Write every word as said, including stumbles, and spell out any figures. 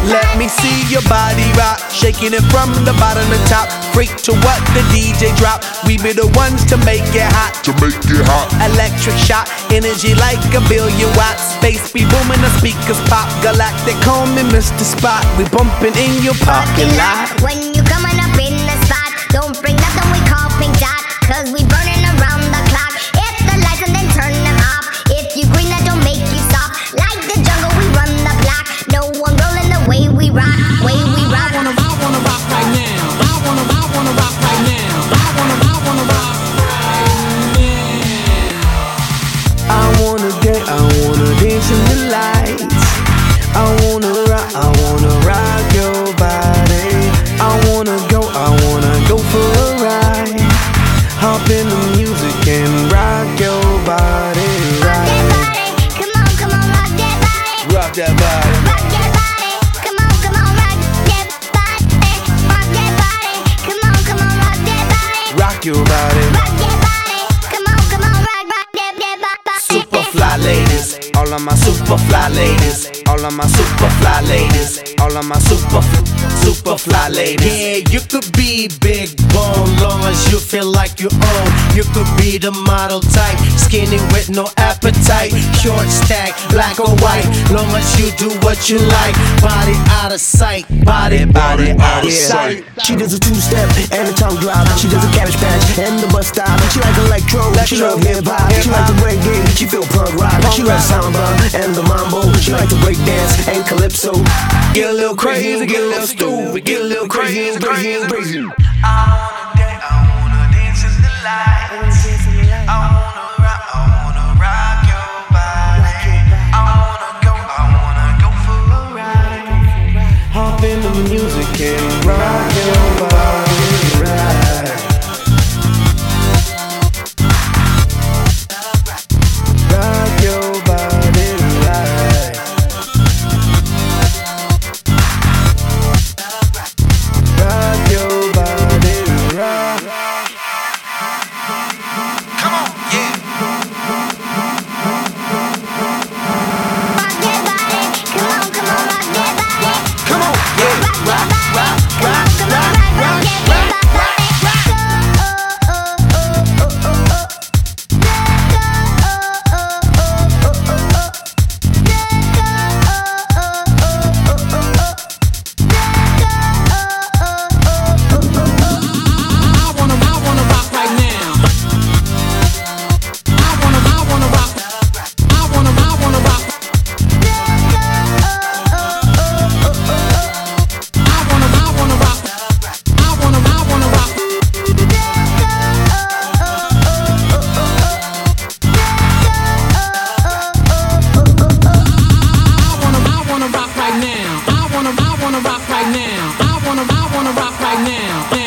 Let me see your body rock, shaking it from the bottom to top. Freak to what the D J drop. We be the ones to make it hot. To make it hot. Electric shock, energy like a billion watts. Space be booming, the speakers pop. Galactic, call me Mister Spot. We bumping in your parking lot. When you coming up in the spot, don't bring nothing we call pink dot, cause we burning around the clock. Hit the lights and then turn them off. If you green, that don't make you stop. Like the jungle, we run the block. No one rolling the way we rock, way we rock. I wanna, I wanna rock right now. I wanna, I wanna rock right now. I wanna, I wanna rock right now. I wanna get, I wanna dance in the lights. I wanna rock, I wanna rock your body. I wanna go, I wanna go for a ride. Hop in the music and rock your body. Rock that body, come on, come on, rock that body. Rock that body. Rock that body, come on, come on, rock that body. Rock that body, come on, come on, rock that body. Rock your body. Rock that body, come on, come on, rock, rock that, that body. Super fly ladies, all of my super fly ladies, all of my super fly ladies, all of my super, super fly ladies. Yeah, you could be big bone, long as you feel like you own. You could be the model type, skinny with no appetite, short stack, black or white, long as you do what you like. Body out of sight, body, body out of sight. She does a two-step and a tongue drop. She does a cabbage patch and the bus stop. She like electro, she love hip-hop. She like the reggae, she feel punk rock. She loves samba and the mambo. She like to break dance and calypso. Get a little crazy, get a little stupid, get a little crazy, crazy, crazy. I wanna dance, I wanna dance in the lights. I wanna rock, I wanna rock your body. I wanna go, I wanna go for a ride. Hop in the music and rock your body right. Rock your body right. Rock your body right. Come on, yeah. Rock that body, come on, come on, rock that body. Come on, yeah. Rock that body, come on, come on, rock, rock that body. I wanna, I wanna rock right now. I wanna, I wanna rock. I wanna, I wanna rock. I wanna, I wanna rock. I wanna, I wanna rock. I wanna, I wanna rock right now. I wanna, I wanna rock right now. I wanna, I wanna rock right now.